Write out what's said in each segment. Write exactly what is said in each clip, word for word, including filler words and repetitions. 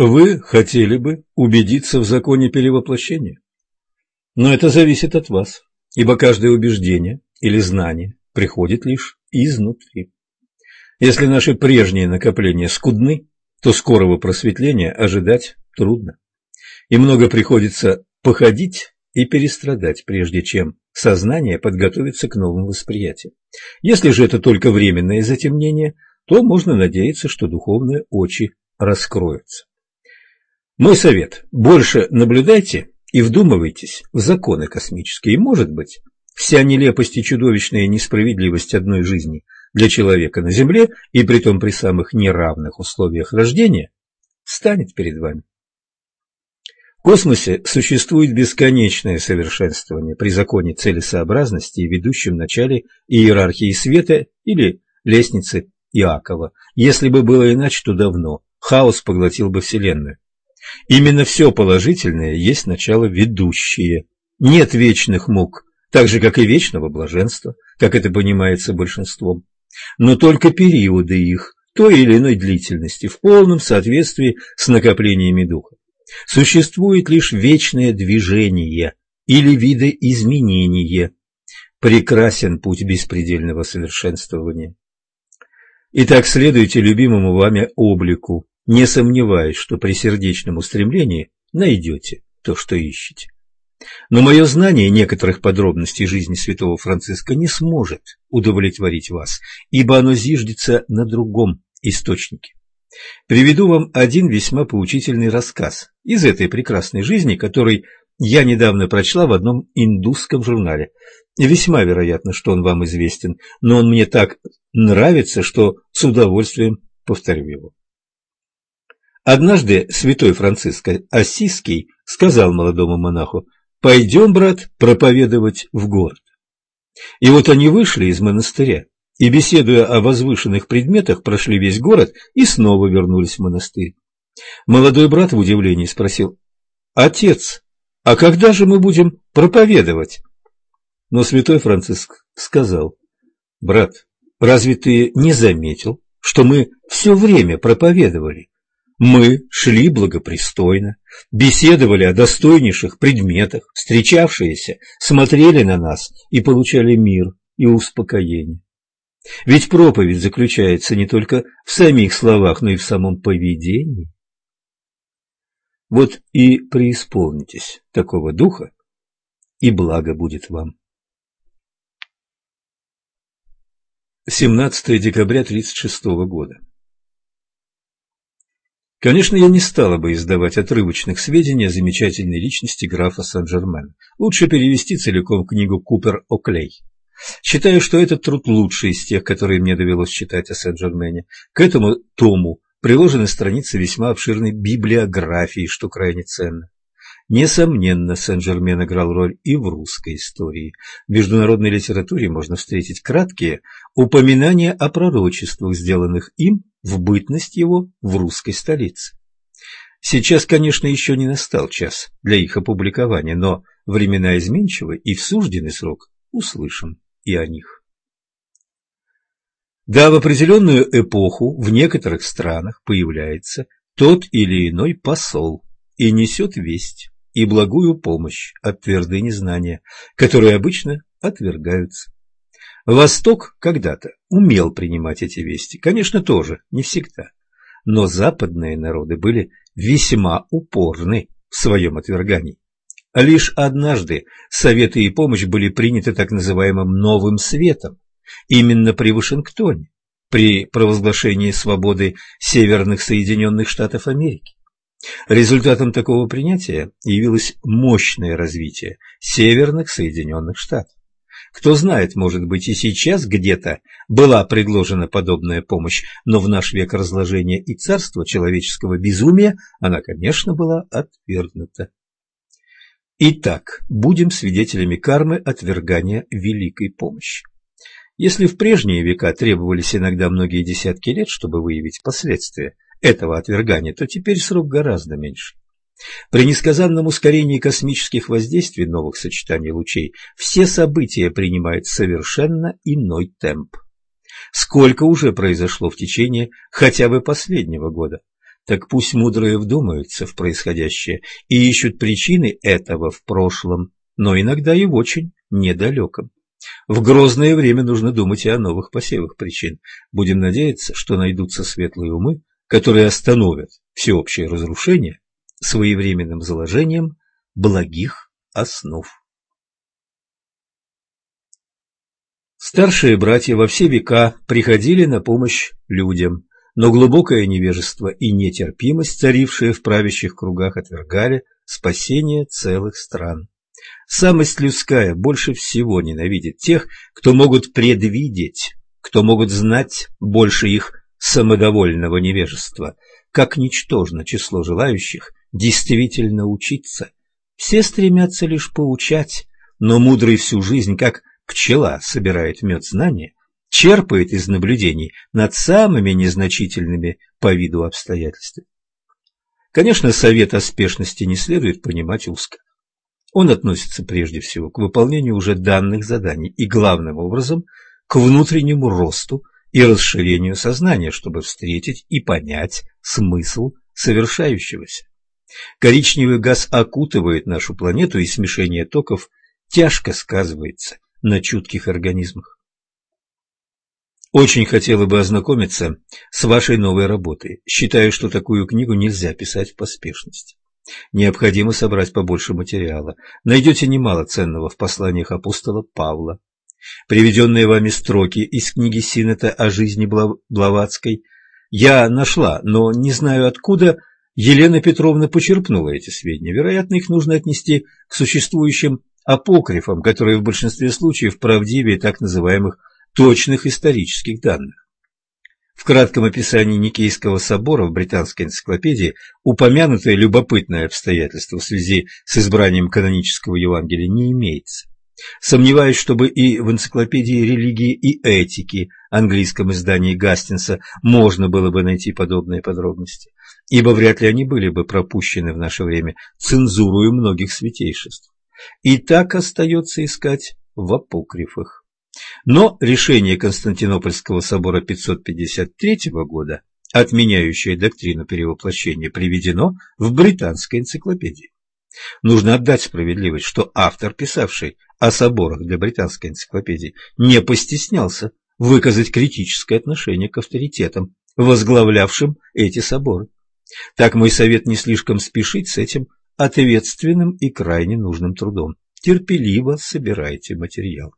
Вы хотели бы убедиться в законе перевоплощения? Но это зависит от вас, ибо каждое убеждение или знание приходит лишь изнутри. Если наши прежние накопления скудны, то скорого просветления ожидать трудно. И много приходится походить и перестрадать, прежде чем сознание подготовится к новым восприятиям. Если же это только временное затемнение, то можно надеяться, что духовные очи раскроются. Мой совет: больше наблюдайте и вдумывайтесь в законы космические, и, может быть, вся нелепость и чудовищная несправедливость одной жизни для человека на Земле, и притом при самых неравных условиях рождения, станет перед вами. В космосе существует бесконечное совершенствование при законе целесообразности и ведущем начале иерархии света или лестницы Иакова. Если бы было иначе, то давно хаос поглотил бы Вселенную. Именно все положительное есть начало ведущее. Нет вечных мук, так же, как и вечного блаженства, как это понимается большинством, но только периоды их, той или иной длительности, в полном соответствии с накоплениями духа. Существует лишь вечное движение или видоизменение. Прекрасен путь беспредельного совершенствования. Итак, следуйте любимому вами облику, не сомневаясь, что при сердечном устремлении найдете то, что ищете. Но мое знание некоторых подробностей жизни святого Франциска не сможет удовлетворить вас, ибо оно зиждется на другом источнике. Приведу вам один весьма поучительный рассказ из этой прекрасной жизни, который я недавно прочла в одном индусском журнале. Весьма вероятно, что он вам известен, но он мне так нравится, что с удовольствием повторю его. Однажды святой Франциск Ассизский сказал молодому монаху: «Пойдем, брат, проповедовать в город». И вот они вышли из монастыря и, беседуя о возвышенных предметах, прошли весь город и снова вернулись в монастырь. Молодой брат в удивлении спросил: «Отец, а когда же мы будем проповедовать?» Но святой Франциск сказал: «Брат, разве ты не заметил, что мы все время проповедовали? Мы шли благопристойно, беседовали о достойнейших предметах, встречавшиеся смотрели на нас и получали мир и успокоение. Ведь проповедь заключается не только в самих словах, но и в самом поведении. Вот и преисполнитесь такого духа, и благо будет вам». семнадцатое декабря тридцать шестого года. Конечно, я не стала бы издавать отрывочных сведений о замечательной личности графа Сен-Жермена. Лучше перевести целиком книгу Купер О'Клей. Считаю, что этот труд лучший из тех, которые мне довелось читать о Сен-Жермене. К этому тому приложены страницы весьма обширной библиографии, что крайне ценно. Несомненно, Сен-Жермен играл роль и в русской истории. В международной литературе можно встретить краткие упоминания о пророчествах, сделанных им в бытность его в русской столице. Сейчас, конечно, еще не настал час для их опубликования, но времена изменчивы, и в сужденный срок услышим и о них. Да, в определенную эпоху в некоторых странах появляется тот или иной посол и несет весть и благую помощь от твердыни знания, которые обычно отвергаются. Восток когда-то умел принимать эти вести, конечно, тоже не всегда, но западные народы были весьма упорны в своем отвергании. Лишь однажды советы и помощь были приняты так называемым «новым светом», именно при Вашингтоне, при провозглашении свободы Северных Соединенных Штатов Америки. Результатом такого принятия явилось мощное развитие Северных Соединенных Штатов. Кто знает, может быть, и сейчас где-то была предложена подобная помощь, но в наш век разложения и царства человеческого безумия она, конечно, была отвергнута. Итак, будем свидетелями кармы отвергания великой помощи. Если в прежние века требовались иногда многие десятки лет, чтобы выявить последствия этого отвергания, то теперь срок гораздо меньше. При несказанном ускорении космических воздействий новых сочетаний лучей все события принимают совершенно иной темп. Сколько уже произошло в течение хотя бы последнего года. Так пусть мудрые вдумаются в происходящее и ищут причины этого в прошлом, но иногда и в очень недалеком. В грозное время нужно думать и о новых посевах причин. Будем надеяться, что найдутся светлые умы, которые остановят всеобщее разрушение своевременным заложением благих основ. Старшие братья во все века приходили на помощь людям, но глубокое невежество и нетерпимость, царившие в правящих кругах, отвергали спасение целых стран. Самость людская больше всего ненавидит тех, кто могут предвидеть, кто могут знать больше их самодовольного невежества. Как ничтожно число желающих действительно учиться. Все стремятся лишь поучать, но мудрый всю жизнь, как пчела, собирает мед знания, черпает из наблюдений над самыми незначительными по виду обстоятельствами. Конечно, совет о спешности не следует понимать узко. Он относится прежде всего к выполнению уже данных заданий и, главным образом, к внутреннему росту и расширению сознания, чтобы встретить и понять смысл совершающегося. Коричневый газ окутывает нашу планету, и смешение токов тяжко сказывается на чутких организмах. Очень хотела бы ознакомиться с вашей новой работой. Считаю, что такую книгу нельзя писать в поспешности. Необходимо собрать побольше материала. Найдете немало ценного в посланиях апостола Павла. Приведенные вами строки из книги Синнета о жизни Блаватской я нашла, но не знаю, откуда Елена Петровна почерпнула эти сведения. Вероятно, их нужно отнести к существующим апокрифам, которые в большинстве случаев правдивее так называемых точных исторических данных. В кратком описании Никейского собора в Британской энциклопедии упомянутое любопытное обстоятельство в связи с избранием канонического Евангелия не имеется. Сомневаюсь, чтобы и в энциклопедии религии и этики, английском издании Гастингса, можно было бы найти подобные подробности, ибо вряд ли они были бы пропущены в наше время цензурою многих святейшеств. И так остается искать в апокрифах. Но решение Константинопольского собора пятьсот пятьдесят третьего года, отменяющее доктрину перевоплощения, приведено в Британской энциклопедии. Нужно отдать справедливость, что автор, писавший о соборах для Британской энциклопедии, не постеснялся выказать критическое отношение к авторитетам, возглавлявшим эти соборы. Так мой совет не слишком спешить с этим ответственным и крайне нужным трудом. Терпеливо собирайте материал.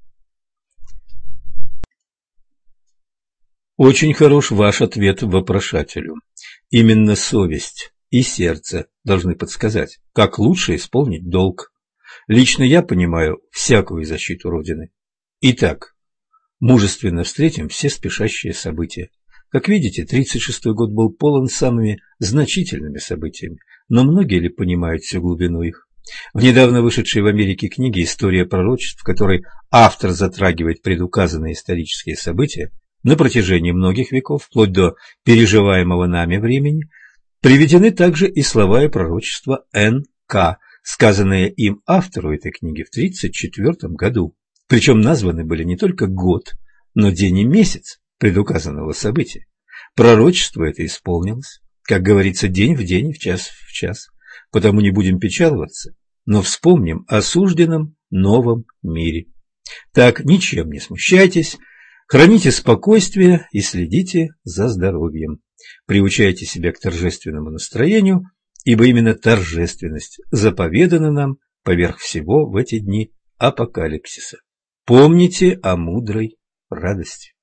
Очень хорош ваш ответ вопрошателю. Именно совесть и сердце должны подсказать, как лучше исполнить долг. Лично я понимаю всякую защиту Родины. Итак, мужественно встретим все спешащие события. Как видите, тридцать шестой год был полон самыми значительными событиями, но многие ли понимают всю глубину их? В недавно вышедшей в Америке книге «История пророчеств», в которой автор затрагивает предуказанные исторические события, на протяжении многих веков, вплоть до переживаемого нами времени, приведены также и слова и пророчества Н К, сказанные им автору этой книги в тридцать четвёртом году. Причем названы были не только год, но день и месяц предуказанного события. Пророчество это исполнилось, как говорится, день в день и в час в час. Потому не будем печаловаться, но вспомним о сужденном новом мире. Так, ничем не смущайтесь, храните спокойствие и следите за здоровьем. Приучайте себя к торжественному настроению, ибо именно торжественность заповедана нам поверх всего в эти дни апокалипсиса. Помните о мудрой радости.